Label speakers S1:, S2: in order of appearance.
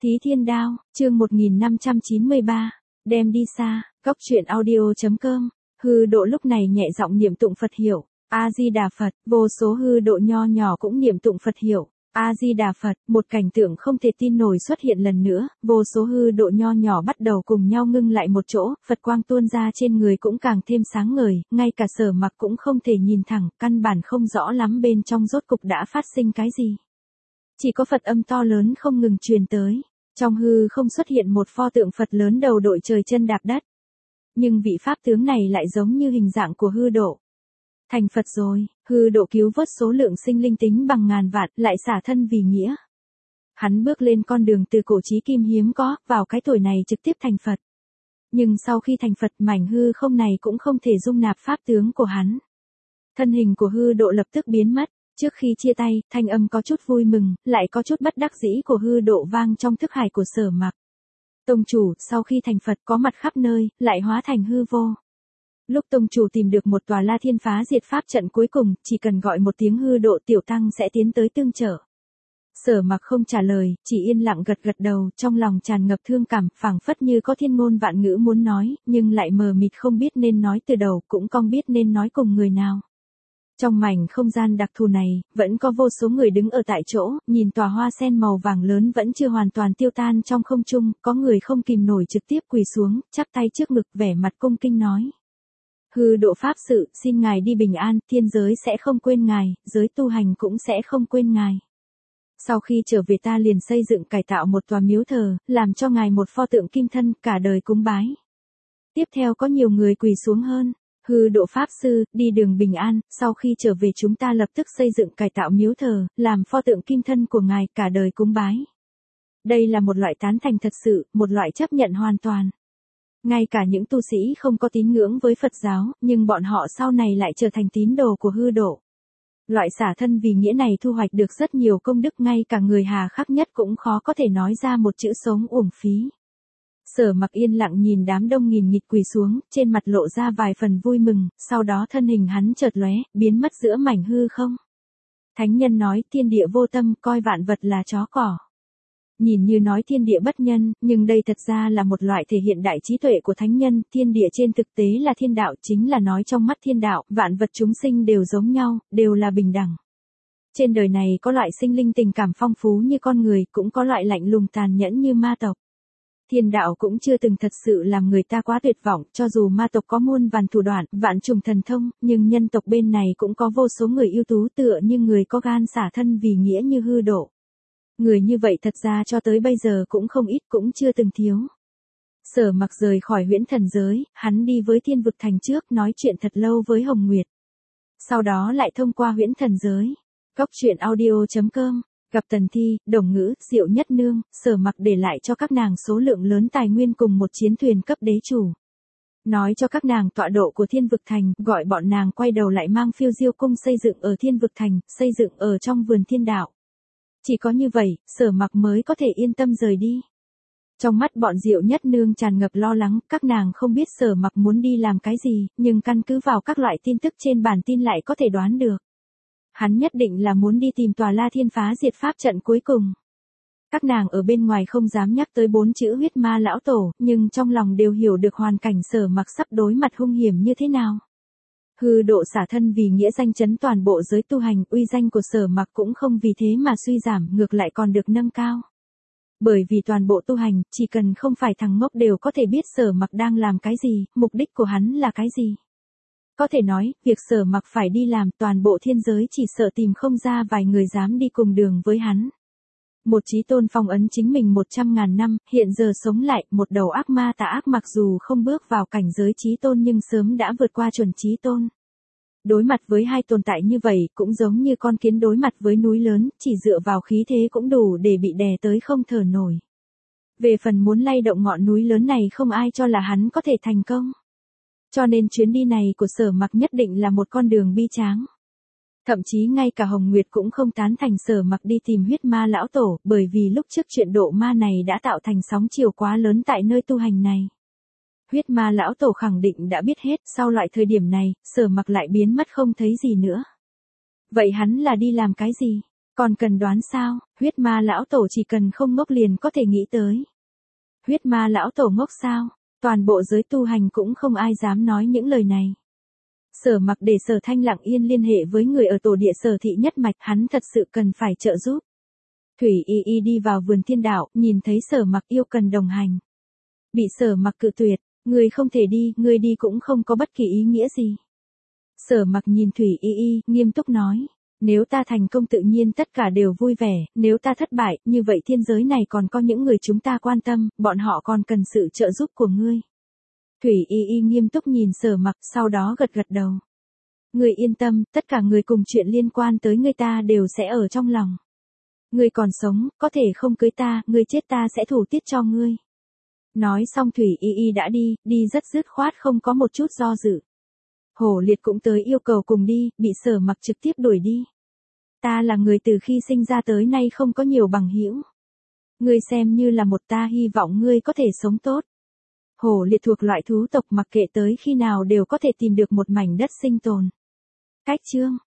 S1: Thí Thiên Đao, chương 1593, đem đi xa, góc truyện audio.com. Hư độ lúc này nhẹ giọng niệm tụng Phật hiệu, A-di-đà Phật, vô số hư độ nho nhỏ cũng niệm tụng Phật hiệu, A-di-đà Phật, một cảnh tượng không thể tin nổi xuất hiện lần nữa, vô số hư độ nho nhỏ bắt đầu cùng nhau ngưng lại một chỗ, Phật quang tuôn ra trên người cũng càng thêm sáng ngời, ngay cả Sở Mặc cũng không thể nhìn thẳng, căn bản không rõ lắm bên trong rốt cục đã phát sinh cái gì. Chỉ có Phật âm to lớn không ngừng truyền tới. Trong hư không xuất hiện một pho tượng Phật lớn đầu đội trời chân đạp đất. Nhưng vị pháp tướng này lại giống như hình dạng của hư độ. Thành Phật rồi, hư độ cứu vớt số lượng sinh linh tính bằng ngàn vạn, lại xả thân vì nghĩa. Hắn bước lên con đường từ cổ chí kim hiếm có, vào cái tuổi này trực tiếp thành Phật. Nhưng sau khi thành Phật, mảnh hư không này cũng không thể dung nạp pháp tướng của hắn. Thân hình của hư độ lập tức biến mất. Trước khi chia tay, thanh âm có chút vui mừng, lại có chút bất đắc dĩ của hư độ vang trong thức hải của Sở Mặc. Tông chủ, sau khi thành Phật có mặt khắp nơi, lại hóa thành hư vô. Lúc tông chủ tìm được một tòa La Thiên phá diệt pháp trận cuối cùng, chỉ cần gọi một tiếng hư độ tiểu tăng sẽ tiến tới tương trợ. Sở Mặc không trả lời, chỉ yên lặng gật gật đầu, trong lòng tràn ngập thương cảm, phảng phất như có thiên ngôn vạn ngữ muốn nói, nhưng lại mờ mịt không biết nên nói từ đầu, cũng không biết nên nói cùng người nào. Trong mảnh không gian đặc thù này, vẫn có vô số người đứng ở tại chỗ, nhìn tòa hoa sen màu vàng lớn vẫn chưa hoàn toàn tiêu tan trong không trung, có người không kìm nổi trực tiếp quỳ xuống, chắp tay trước ngực vẻ mặt cung kinh nói. Hư độ pháp sự, xin ngài đi bình an, thiên giới sẽ không quên ngài, giới tu hành cũng sẽ không quên ngài. Sau khi trở về ta liền xây dựng cải tạo một tòa miếu thờ, làm cho ngài một pho tượng kim thân, cả đời cúng bái. Tiếp theo có nhiều người quỳ xuống hơn. Hư độ pháp sư, đi đường bình an, sau khi trở về chúng ta lập tức xây dựng cải tạo miếu thờ, làm pho tượng kim thân của ngài, cả đời cúng bái. Đây là một loại tán thành thật sự, một loại chấp nhận hoàn toàn. Ngay cả những tu sĩ không có tín ngưỡng với Phật giáo, nhưng bọn họ sau này lại trở thành tín đồ của hư độ. Loại xả thân vì nghĩa này thu hoạch được rất nhiều công đức, ngay cả người hà khắc nhất cũng khó có thể nói ra một chữ sống uổng phí. Sở Mặc yên lặng nhìn đám đông nghìn nghịt quỳ xuống, trên mặt lộ ra vài phần vui mừng, sau đó thân hình hắn chợt lóe, biến mất giữa mảnh hư không. Thánh nhân nói thiên địa vô tâm, coi vạn vật là chó cỏ. Nhìn như nói thiên địa bất nhân, nhưng đây thật ra là một loại thể hiện đại trí tuệ của thánh nhân, thiên địa trên thực tế là thiên đạo, chính là nói trong mắt thiên đạo, vạn vật chúng sinh đều giống nhau, đều là bình đẳng. Trên đời này có loại sinh linh tình cảm phong phú như con người, cũng có loại lạnh lùng tàn nhẫn như ma tộc. Thiên đạo cũng chưa từng thật sự làm người ta quá tuyệt vọng, cho dù ma tộc có muôn vàn thủ đoạn, vạn trùng thần thông, nhưng nhân tộc bên này cũng có vô số người ưu tú tựa như người có gan xả thân vì nghĩa như hư độ. Người như vậy thật ra cho tới bây giờ cũng không ít, cũng chưa từng thiếu. Sở Mặc rời khỏi huyễn thần giới, hắn đi với Thiên Vực Thành trước nói chuyện thật lâu với Hồng Nguyệt. Sau đó lại thông qua huyễn thần giới. Góc truyện audio.com. Gặp Tần Thi, Đồng Ngữ, Diệu Nhất Nương, Sở Mặc để lại cho các nàng số lượng lớn tài nguyên cùng một chiến thuyền cấp đế chủ. Nói cho các nàng tọa độ của Thiên Vực Thành, gọi bọn nàng quay đầu lại mang phiêu diêu cung xây dựng ở Thiên Vực Thành, xây dựng ở trong vườn thiên đạo. Chỉ có như vậy, Sở Mặc mới có thể yên tâm rời đi. Trong mắt bọn Diệu Nhất Nương tràn ngập lo lắng, các nàng không biết Sở Mặc muốn đi làm cái gì, nhưng căn cứ vào các loại tin tức trên bản tin lại có thể đoán được. Hắn nhất định là muốn đi tìm tòa La Thiên phá diệt pháp trận cuối cùng. Các nàng ở bên ngoài không dám nhắc tới 4 chữ huyết ma lão tổ, nhưng trong lòng đều hiểu được hoàn cảnh Sở Mặc sắp đối mặt hung hiểm như thế nào. Hư độ xả thân vì nghĩa danh chấn toàn bộ giới tu hành, uy danh của Sở Mặc cũng không vì thế mà suy giảm, ngược lại còn được nâng cao. Bởi vì toàn bộ tu hành, chỉ cần không phải thằng ngốc đều có thể biết Sở Mặc đang làm cái gì, mục đích của hắn là cái gì. Có thể nói, việc Sở Mặc phải đi làm, toàn bộ thiên giới chỉ sợ tìm không ra vài người dám đi cùng đường với hắn. Một chí tôn phong ấn chính mình 100.000 năm, hiện giờ sống lại, một đầu ác ma tà ác mặc dù không bước vào cảnh giới chí tôn nhưng sớm đã vượt qua chuẩn chí tôn. Đối mặt với hai tồn tại như vậy, cũng giống như con kiến đối mặt với núi lớn, chỉ dựa vào khí thế cũng đủ để bị đè tới không thở nổi. Về phần muốn lay động ngọn núi lớn này không ai cho là hắn có thể thành công. Cho nên chuyến đi này của Sở Mặc nhất định là một con đường bi tráng. Thậm chí ngay cả Hồng Nguyệt cũng không tán thành Sở Mặc đi tìm huyết ma lão tổ, bởi vì lúc trước chuyện độ ma này đã tạo thành sóng chiều quá lớn tại nơi tu hành này. Huyết ma lão tổ khẳng định đã biết hết, sau loại thời điểm này, Sở Mặc lại biến mất không thấy gì nữa. Vậy hắn là đi làm cái gì? Còn cần đoán sao, huyết ma lão tổ chỉ cần không ngốc liền có thể nghĩ tới. Huyết ma lão tổ ngốc sao, toàn bộ giới tu hành cũng không ai dám nói những lời này. Sở Mặc để Sở Thanh lặng yên liên hệ với người ở tổ địa Sở thị nhất mạch, hắn thật sự cần phải trợ giúp. Thủy Y Y đi vào vườn thiên đạo, nhìn thấy Sở Mặc yêu cần đồng hành. Bị Sở Mặc cự tuyệt, ngươi không thể đi, ngươi đi cũng không có bất kỳ ý nghĩa gì. Sở Mặc nhìn Thủy Y Y, nghiêm túc nói, nếu ta thành công tự nhiên tất cả đều vui vẻ, nếu ta thất bại, như vậy thiên giới này còn có những người chúng ta quan tâm, bọn họ còn cần sự trợ giúp của ngươi. Thủy Y Y nghiêm túc nhìn Sở Mặc, sau đó gật gật đầu. Ngươi yên tâm, tất cả người cùng chuyện liên quan tới ngươi ta đều sẽ ở trong lòng. Ngươi còn sống, có thể không cưới ta, ngươi chết ta sẽ thủ tiết cho ngươi. Nói xong Thủy Y Y đã đi rất dứt khoát không có một chút do dự. Hổ Liệt cũng tới yêu cầu cùng đi, bị Sở Mặc trực tiếp đuổi đi. Ta là người từ khi sinh ra tới nay không có nhiều bằng hữu. Ngươi xem như là một ta, hy vọng ngươi có thể sống tốt. Hổ Liệt thuộc loại thú tộc mặc kệ tới khi nào đều có thể tìm được một mảnh đất sinh tồn. Cách chương